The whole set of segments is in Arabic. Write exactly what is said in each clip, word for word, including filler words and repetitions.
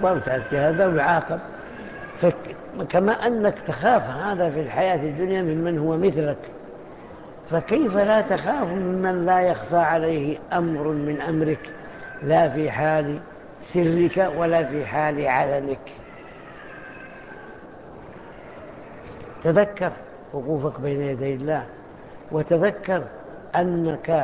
وتأتي هذا ويعاقب. فكما أنك تخاف هذا في الحياة الدنيا ممن هو مثلك، فكيف لا تخاف ممن لا يخفى عليه أمر من أمرك، لا في حال سرك ولا في حال علنك. تذكر وقوفك بين يدي الله، وتذكر أنك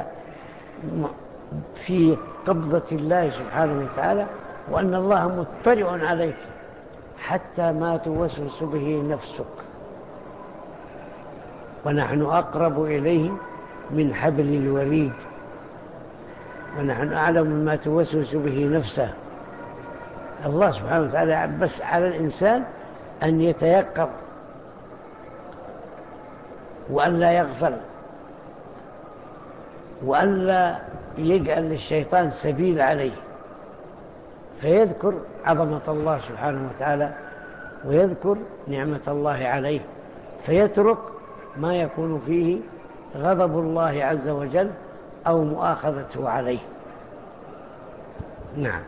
في قبضة الله سبحانه وتعالى، وأن الله مطلع عليك حتى ما توسوس به نفسك، ونحن أقرب إليه من حبل الوريد، ونحن أعلم ما توسوس به نفسه. الله سبحانه وتعالى بس على الإنسان أن يتيقظ وأن لا يغفل، وأن لا يجعل للشيطان سبيل عليه، فيذكر عظمة الله سبحانه وتعالى ويذكر نعمة الله عليه، فيترك ما يكون فيه غضب الله عز وجل أو مؤاخذته عليه. نعم.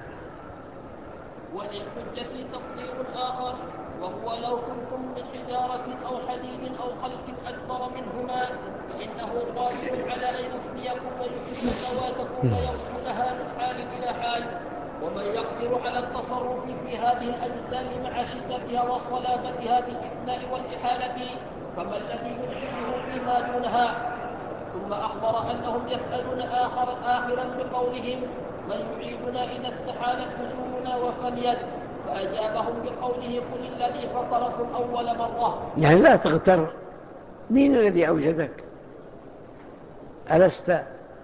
وللحجة تقدير آخر، وهو لو كنتم من حجارة أو حديد أو خلق أكبر منهما فإنه قادر على أن يفنيكم ويفني ذواتكم ويرسلها من حال إلى حال. ومن يقدر على التصرف في هذه الأجسام مع شدتها وصلابتها بالإثناء والإحالة، فما الذي ينقذه فيما دونها؟ ثم أخبر أنهم يسألون آخر آخرا بقولهم من يعيدنا إذا استحالت جسومنا وفنيت؟ فأجابهم بقوله قل الذي فطركم أول مرة. يعني لا تغتر، مين الذي أوجدك؟ ألست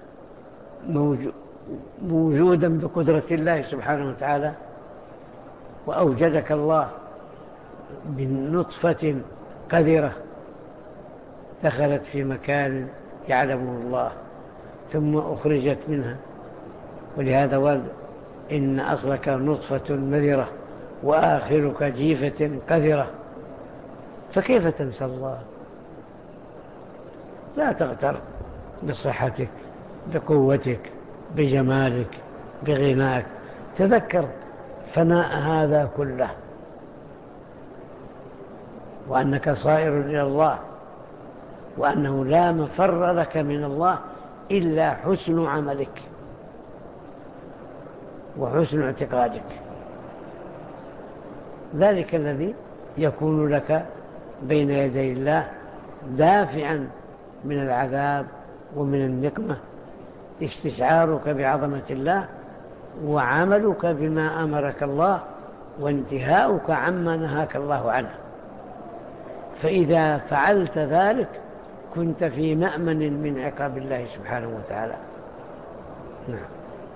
موجودا بقدرة الله سبحانه وتعالى؟ وأوجدك الله من نطفة قذرة دخلت في مكان يعلمه الله ثم أخرجت منها، ولهذا ورد إن أصلك نطفة مذرة وآخرك جيفة قذرة. فكيف تنسى الله؟ لا تغتر بصحتك، بقوتك، بجمالك، بغناك. تذكر فناء هذا كله، وأنك صائر إلى الله، وأنه لا مفر لك من الله إلا حسن عملك وحسن اعتقادك. ذلك الذي يكون لك بين يدي الله دافعا من العذاب ومن النقمة، استشعارك بعظمة الله وعملك بما أمرك الله وانتهاؤك عما نهاك الله عنه. فإذا فعلت ذلك كنت في مأمن من عقاب الله سبحانه وتعالى. نعم.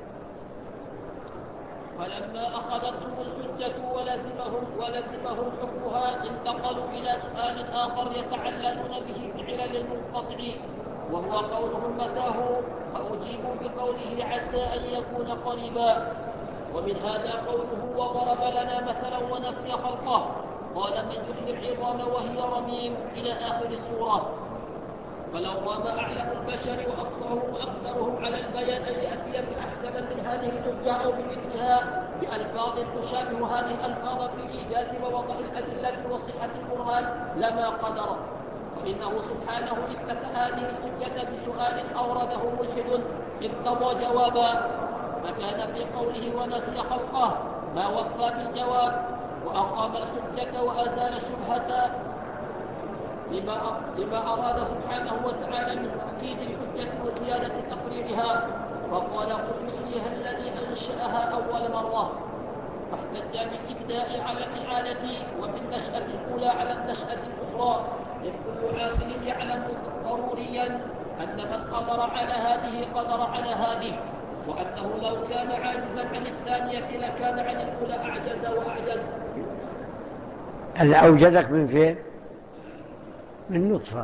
فلما أخذتهم الحجة ولزمهم, ولزمهم حكمها انتقلوا إلى سؤال آخر يتعللون به بعلل المنقطع، وهو قولهم متاه، فأجيبوا بقوله عسى أن يكون قريبا. ومن هذا قوله وضرب لنا مثلا ونسي خلقه، قال من يحيي العظام وهي رميم إلى آخر السورة. فلو رام أعلم البشر وأفصحهم وأقدرهم على البيان أن يأتي بأحسن من هذه الحجة أو بمثلها بألفاظ تشابه هذه الألفاظ في إيجاز ووضع الأدلة وصحة البرهان لما قدر، فإنه سبحانه افتتح هذه الحجة بسؤال أورده ملحد اقتضى جوابا، فكان في قوله ونسي خلقه ما وفى بالجواب وأقام الحجة وأزال الشبهة لما لما أراد سبحانه وتعالى من تأكيد الحجة وزيادة تقريرها، فقال قل يحييها الذي أنشأها أول مرة، فاحتج بالإبداء على الإعادة وبالنشأة الأولى على النشأة الأخرى، إذ كل عاقل يعلم ضروريا أن من قدر على هذه قدر على هذه، وأنه لو كان عاجزا عن الثانية لكان عن الأولى أعجز وأعجز. هل أوجدك من فين؟ من نطفة.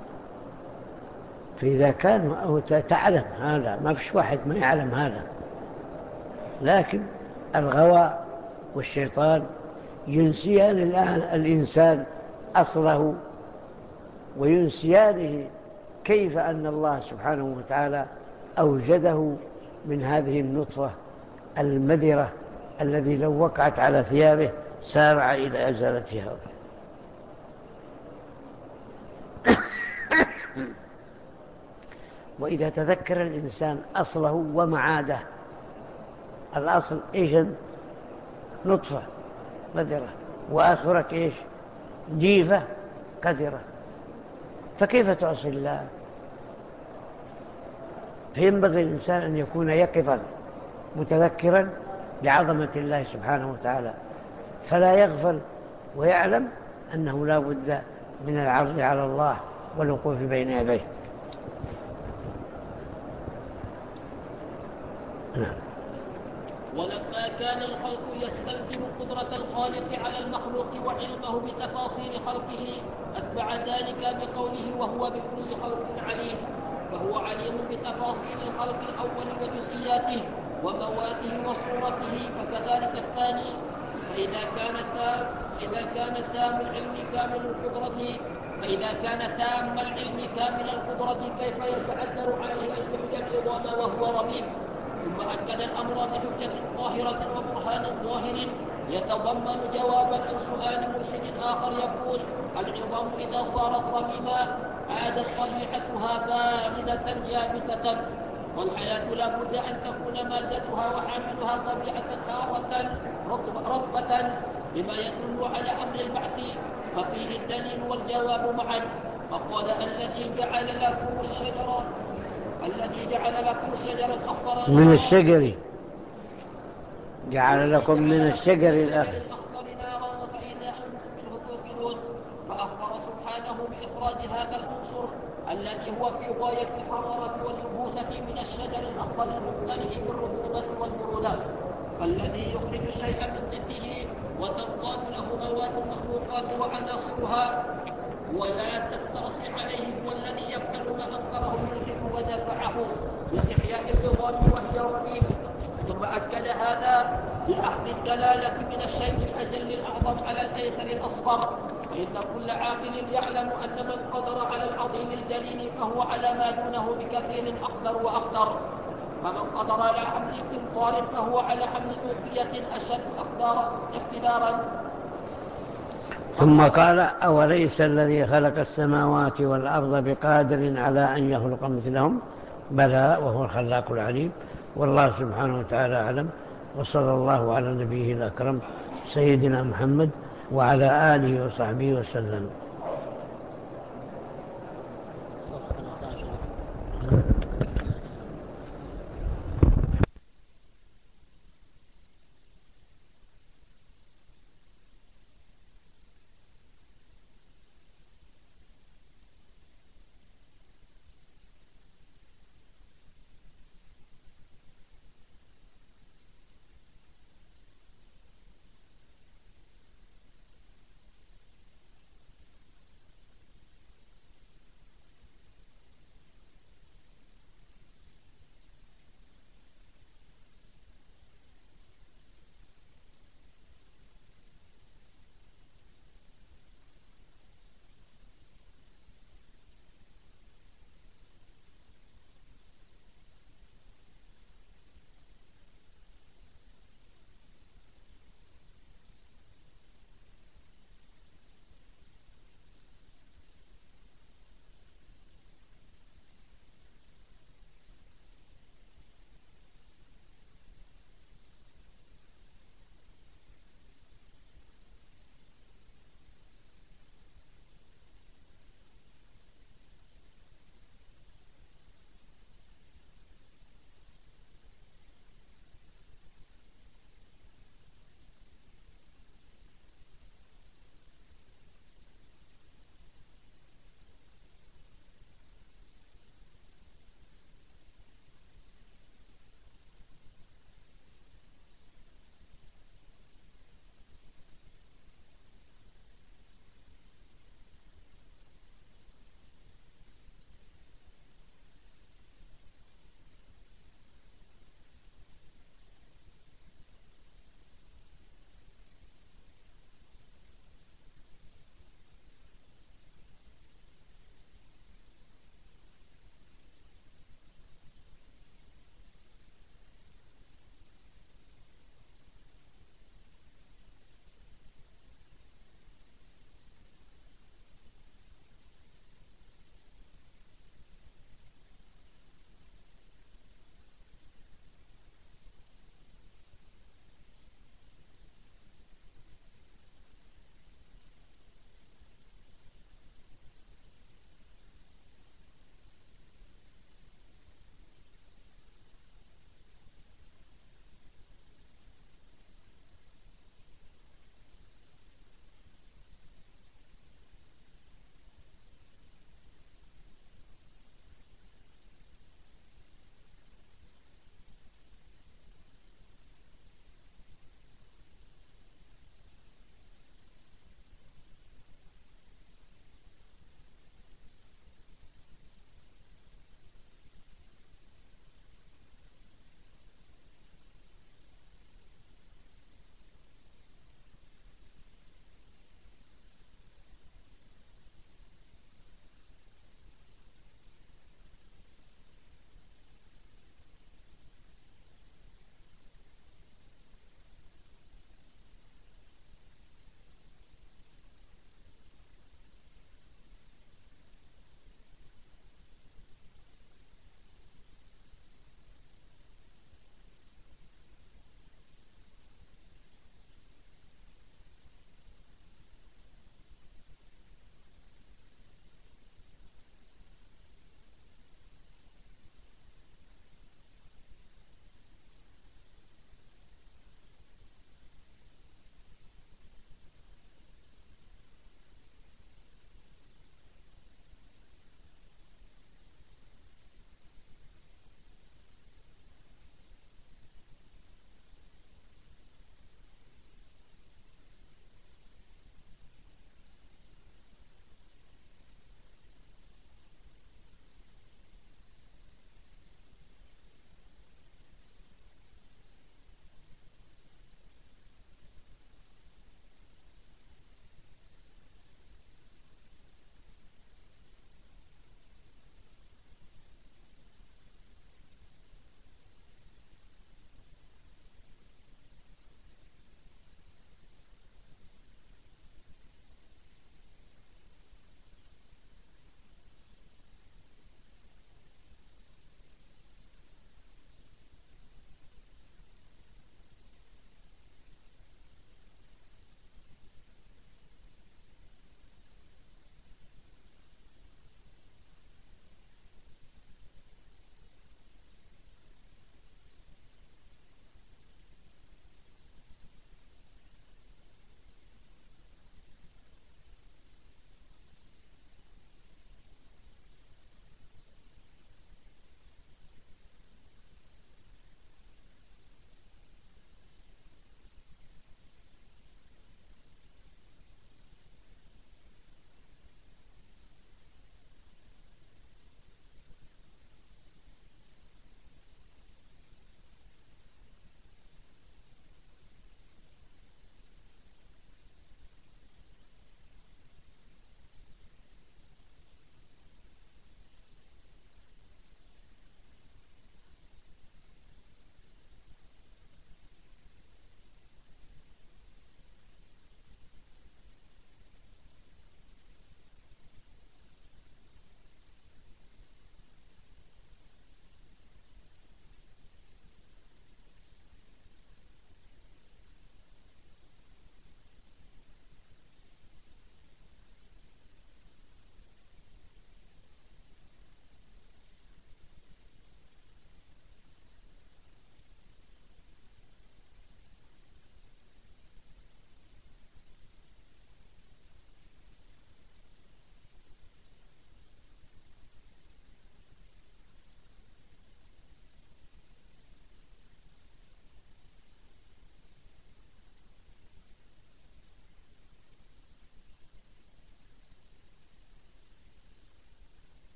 فإذا كان أو تعلم هذا، ما فيش واحد ما يعلم هذا، لكن الغوى والشيطان ينسيان الآن الإنسان أصله، وينسيانه كيف أن الله سبحانه وتعالى أوجده من هذه النطفة المذرة الذي لو وقعت على ثيابه سارع إلى إزالتها. وإذا تذكر الإنسان أصله ومعاده، الأصل إيش؟ نطفة قذرة، وآخرك إيش؟ جيفة قذرة، فكيف تعصي الله؟ فينبغي الإنسان أن يكون يقظا متذكرا لعظمة الله سبحانه وتعالى، فلا يغفل، ويعلم أنه لا بد من العرض على الله والوقوف بين يديه. نعم. ولما كان الخلق يستلزم قدرة الخالق على المخلوق وعلمه بتفاصيل خلقه أتبع ذلك بقوله وهو بكل خلق عليم، فهو عليم بتفاصيل الخلق الأول وجزئياته ومواده وصورته، فكذلك الثاني. فإذا كان تام إذا كان تام العلم كامل القدرة فإذا كان تام العلم كامل القدرة كيف يتعذر عليه أن يحيي العظام وهو رميم؟ ثم أكد الأمر بحجة ظاهرة وبرهان ظاهر يتضمن جوابا عن سؤال ملحد آخر يقول: العظام إذا صارت رميما عادت طبيعتها باردة يابسة، والحياة لا بد أن تكون مادتها وحاملها طبيعة حارة رطبة، بما يدل على أمر البعث، ففيه الدليل والجواب معا. فقال: الذي جعل لكم الشجرة الذي جعل لكم الشجر الأخضر من الشجر جعل لكم من الشجر الأخضر نارا فإذا أنتم منه توقدون. فأخبر سبحانه بإخراج هذا العنصر الذي هو في غاية الحرارة واليبوسة من الشجر الأخضر الممتلئ بالرطوبة والبرودة، فالذي يخرج الشيء من ضده وتنقاد له مواد المخلوقات وعناصرها ولا تستعصي عليه هو الذي يفعل ما أنكره الملحد ودفعه بإحياء العظام وهي رميم. ثم أكد هذا بأخذ الدلالة من الشيء الأجل الأعظم على الأيسر الأصغر، فإن كل عاقل يعلم أن من قدر على العظيم الجليل فهو على ما دونه بكثير أقدر وأقدر، فمن قدر على حمل قنطار فهو على حمل أوقية أشد أقدار اقتدارا. ثم قال: أوليس الذي خلق السماوات والأرض بقادر على أن يخلق مثلهم؟ بلى وهو الخلاق العليم. والله سبحانه وتعالى أعلم، وصلى الله على نبيه الأكرم سيدنا محمد وعلى آله وصحبه وسلم.